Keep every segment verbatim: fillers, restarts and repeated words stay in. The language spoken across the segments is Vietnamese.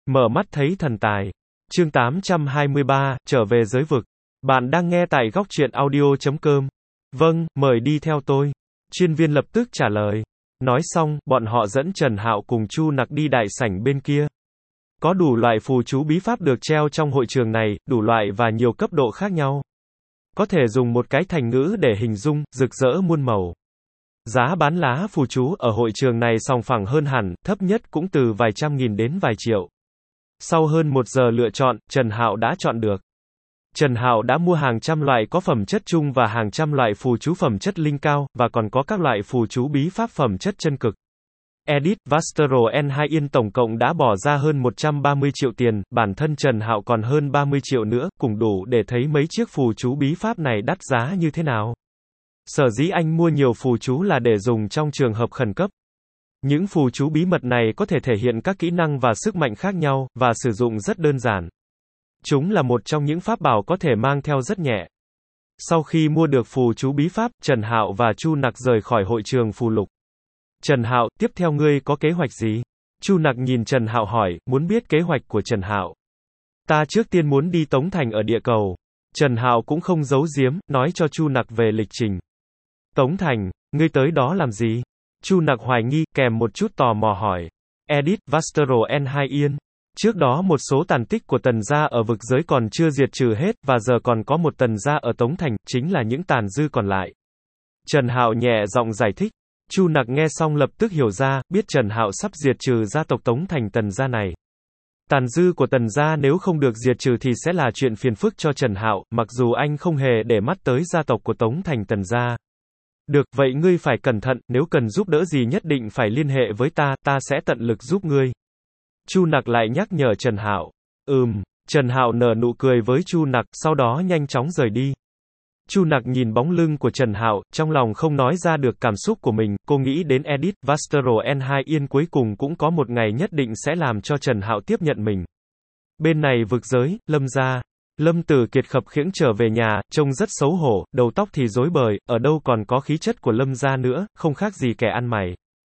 Mở mắt thấy thần tài. Chương tám trăm hai mươi ba, trở về giới vực. Bạn đang nghe tại góc truyện audio chấm com. Vâng, mời đi theo tôi. Chuyên viên lập tức trả lời. Nói xong, bọn họ dẫn Trần Hạo cùng Chu Nặc đi đại sảnh bên kia. Có đủ loại phù chú bí pháp được treo trong hội trường này, đủ loại và nhiều cấp độ khác nhau. Có thể dùng một cái thành ngữ để hình dung, rực rỡ muôn màu. Giá bán lá phù chú ở hội trường này sòng phẳng hơn hẳn, thấp nhất cũng từ vài trăm nghìn đến vài triệu. Sau hơn một giờ lựa chọn, Trần Hạo đã chọn được. Trần Hạo đã mua hàng trăm loại có phẩm chất trung và hàng trăm loại phù chú phẩm chất linh cao, và còn có các loại phù chú bí pháp phẩm chất chân cực. Edit Vastro N hai Yên tổng cộng đã bỏ ra hơn một trăm ba mươi triệu tiền, bản thân Trần Hạo còn hơn ba mươi triệu nữa, cùng đủ để thấy mấy chiếc phù chú bí pháp này đắt giá như thế nào. Sở dĩ anh mua nhiều phù chú là để dùng trong trường hợp khẩn cấp. Những phù chú bí mật này có thể thể hiện các kỹ năng và sức mạnh khác nhau, và sử dụng rất đơn giản. Chúng là một trong những pháp bảo có thể mang theo rất nhẹ. Sau khi mua được phù chú bí pháp, Trần Hạo và Chu Nặc rời khỏi hội trường phù lục. Trần Hạo, tiếp theo ngươi có kế hoạch gì? Chu Nặc nhìn Trần Hạo hỏi, muốn biết kế hoạch của Trần Hạo. Ta trước tiên muốn đi Tống Thành ở địa cầu. Trần Hạo cũng không giấu giếm, nói cho Chu Nặc về lịch trình. Tống Thành, ngươi tới đó làm gì? Chu Nặc hoài nghi, kèm một chút tò mò hỏi. Edit Vastro N hai Yên. Trước đó một số tàn tích của Tần gia ở vực giới còn chưa diệt trừ hết, và giờ còn có một Tần gia ở Tống Thành, chính là những tàn dư còn lại. Trần Hạo nhẹ giọng giải thích. Chu Nặc nghe xong lập tức hiểu ra, biết Trần Hạo sắp diệt trừ gia tộc Tống Thành Tần gia này. Tàn dư của Tần gia nếu không được diệt trừ thì sẽ là chuyện phiền phức cho Trần Hạo, mặc dù anh không hề để mắt tới gia tộc của Tống Thành Tần gia. Được, vậy ngươi phải cẩn thận, nếu cần giúp đỡ gì nhất định phải liên hệ với ta, ta sẽ tận lực giúp ngươi. Chu Nặc lại nhắc nhở Trần Hạo. Ừm, Trần Hạo nở nụ cười với Chu Nặc, sau đó nhanh chóng rời đi. Chu Nặc nhìn bóng lưng của Trần Hạo, trong lòng không nói ra được cảm xúc của mình, cô nghĩ đến Edit Vastro N hai Yên cuối cùng cũng có một ngày nhất định sẽ làm cho Trần Hạo tiếp nhận mình. Bên này vực giới, Lâm gia. Lâm Tử Kiệt khập khiễng trở về nhà, trông rất xấu hổ, đầu tóc thì rối bời, ở đâu còn có khí chất của Lâm gia nữa, không khác gì kẻ ăn mày.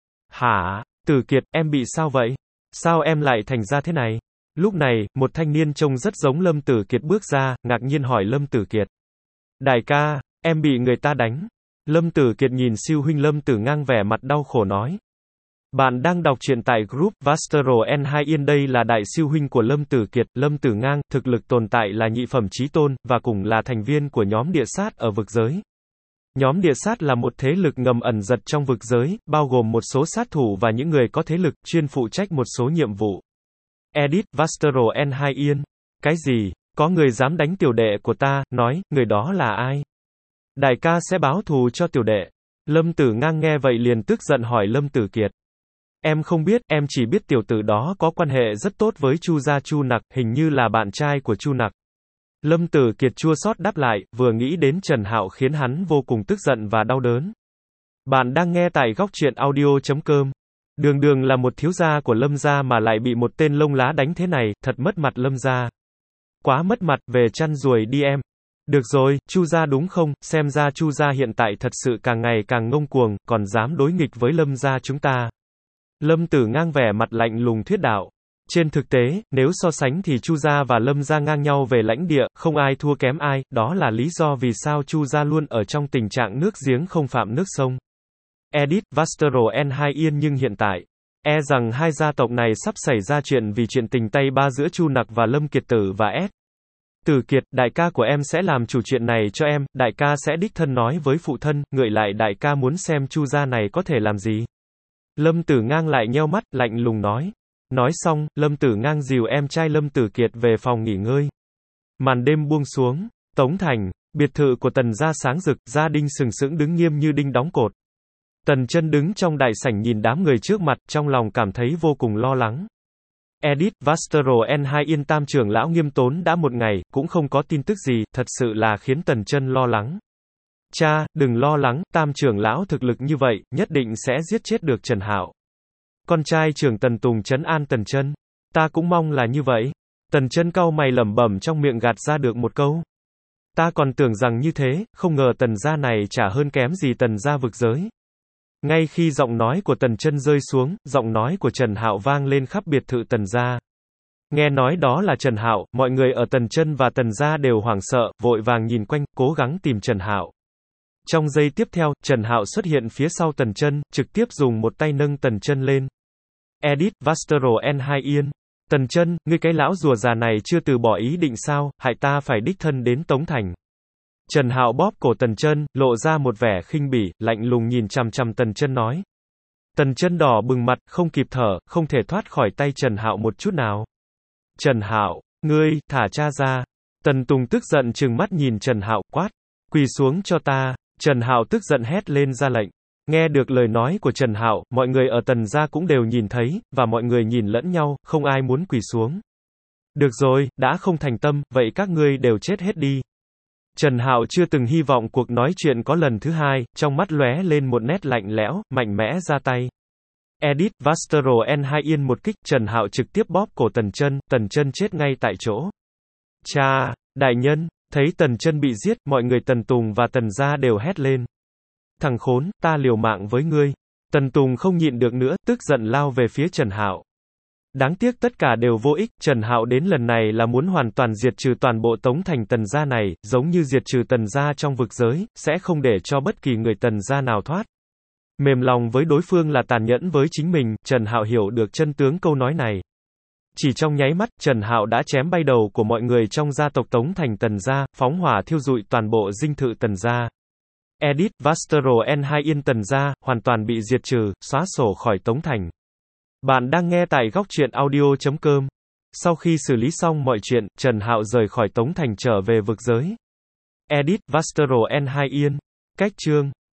Hả? Tử Kiệt, em bị sao vậy? Sao em lại thành ra thế này? Lúc này, một thanh niên trông rất giống Lâm Tử Kiệt bước ra, ngạc nhiên hỏi Lâm Tử Kiệt. Đại ca, em bị người ta đánh. Lâm Tử Kiệt nhìn siêu huynh Lâm Tử Ngang vẻ mặt đau khổ nói. Bạn đang đọc truyện tại group Vastro N hai Yên, đây là đại siêu huynh của Lâm Tử Kiệt, Lâm Tử Ngang, thực lực tồn tại là nhị phẩm chí tôn, và cùng là thành viên của nhóm địa sát ở vực giới. Nhóm địa sát là một thế lực ngầm ẩn giật trong vực giới, bao gồm một số sát thủ và những người có thế lực, chuyên phụ trách một số nhiệm vụ. Edit Vastro N hai Yên. Cái gì? Có người dám đánh tiểu đệ của ta, nói, người đó là ai? Đại ca sẽ báo thù cho tiểu đệ. Lâm Tử Ngang nghe vậy liền tức giận hỏi Lâm Tử Kiệt. Em không biết, em chỉ biết tiểu tử đó có quan hệ rất tốt với Chu gia Chu Nặc, hình như là bạn trai của Chu Nặc. Lâm Tử Kiệt chua xót đáp lại, vừa nghĩ đến Trần Hạo khiến hắn vô cùng tức giận và đau đớn. Bạn đang nghe tại góc truyện audio chấm com. Đường đường là một thiếu gia của Lâm gia mà lại bị một tên lông lá đánh thế này, thật mất mặt Lâm gia. Quá mất mặt, về chăn ruồi đi em. Được rồi, Chu gia đúng không, xem ra Chu gia hiện tại thật sự càng ngày càng ngông cuồng, còn dám đối nghịch với Lâm gia chúng ta. Lâm Tử Ngang vẻ mặt lạnh lùng thuyết đạo. Trên thực tế, nếu so sánh thì Chu gia và Lâm gia ngang nhau về lãnh địa, không ai thua kém ai, đó là lý do vì sao Chu gia luôn ở trong tình trạng nước giếng không phạm nước sông. Edit Vastro N hai Yên, nhưng hiện tại, e rằng hai gia tộc này sắp xảy ra chuyện vì chuyện tình tay ba giữa Chu Nặc và Lâm Kiệt Tử và S. Tử Kiệt, đại ca của em sẽ làm chủ chuyện này cho em, đại ca sẽ đích thân nói với phụ thân, ngợi lại đại ca muốn xem Chu gia này có thể làm gì. Lâm Tử Ngang lại nheo mắt, lạnh lùng nói. Nói xong, Lâm Tử Ngang dìu em trai Lâm Tử Kiệt về phòng nghỉ ngơi. Màn đêm buông xuống, Tống Thành, biệt thự của Tần gia sáng rực, gia đình sừng sững đứng nghiêm như đinh đóng cột. Tần Chân đứng trong đại sảnh nhìn đám người trước mặt, trong lòng cảm thấy vô cùng lo lắng. Edit Vastro N hai Yên, tam trưởng lão Nghiêm Tốn đã một ngày, cũng không có tin tức gì, thật sự là khiến Tần Chân lo lắng. Cha, đừng lo lắng, tam trưởng lão thực lực như vậy, nhất định sẽ giết chết được Trần Hạo. Con trai trưởng Tần Tùng trấn an Tần Chân. Ta cũng mong là như vậy. Tần Chân cau mày lẩm bẩm trong miệng gạt ra được một câu. Ta còn tưởng rằng như thế, không ngờ Tần gia này chả hơn kém gì Tần gia vực giới. Ngay khi giọng nói của Tần Chân rơi xuống, giọng nói của Trần Hạo vang lên khắp biệt thự Tần gia. Nghe nói đó là Trần Hạo, mọi người ở Tần Chân và Tần gia đều hoảng sợ, vội vàng nhìn quanh, cố gắng tìm Trần Hạo. Trong giây tiếp theo, Trần Hạo xuất hiện phía sau Tần Chân, trực tiếp dùng một tay nâng Tần Chân lên. Edit, Vastro en hai Yên. Tần Chân, ngươi cái lão rùa già này chưa từ bỏ ý định sao, hại ta phải đích thân đến Tống Thành. Trần Hạo bóp cổ Tần Chân, lộ ra một vẻ khinh bỉ, lạnh lùng nhìn chằm chằm Tần Chân nói. Tần Chân đỏ bừng mặt, không kịp thở, không thể thoát khỏi tay Trần Hạo một chút nào. Trần Hạo, ngươi, thả cha ra. Tần Tùng tức giận trừng mắt nhìn Trần Hạo, quát. Quỳ xuống cho ta. Trần Hạo tức giận hét lên ra lệnh. Nghe được lời nói của Trần Hạo, mọi người ở Tần gia cũng đều nhìn thấy, và mọi người nhìn lẫn nhau, không ai muốn quỳ xuống. Được rồi, đã không thành tâm, vậy các ngươi đều chết hết đi. Trần Hạo chưa từng hy vọng cuộc nói chuyện có lần thứ hai, trong mắt lóe lên một nét lạnh lẽo, mạnh mẽ ra tay. Edit, Vastro en hai Yên một kích, Trần Hạo trực tiếp bóp cổ Tần Chân, Tần Chân chết ngay tại chỗ. Cha, đại nhân, thấy Tần Chân bị giết, mọi người Tần Tùng và Tần gia đều hét lên. Thằng khốn, ta liều mạng với ngươi. Tần Tùng không nhịn được nữa, tức giận lao về phía Trần Hạo. Đáng tiếc tất cả đều vô ích, Trần Hạo đến lần này là muốn hoàn toàn diệt trừ toàn bộ Tống Thành Tần gia này, giống như diệt trừ Tần gia trong vực giới, sẽ không để cho bất kỳ người Tần gia nào thoát. Mềm lòng với đối phương là tàn nhẫn với chính mình, Trần Hạo hiểu được chân tướng câu nói này. Chỉ trong nháy mắt, Trần Hạo đã chém bay đầu của mọi người trong gia tộc Tống Thành Tần gia, phóng hỏa thiêu rụi toàn bộ dinh thự Tần gia. Edit, Vastro en hai Yên Tần gia, hoàn toàn bị diệt trừ, xóa sổ khỏi Tống Thành. Bạn đang nghe tại góc truyện audio chấm com. Sau khi xử lý xong mọi chuyện, Trần Hạo rời khỏi Tống Thành trở về vực giới. Edit, Vastro en hai Yên. Cách chương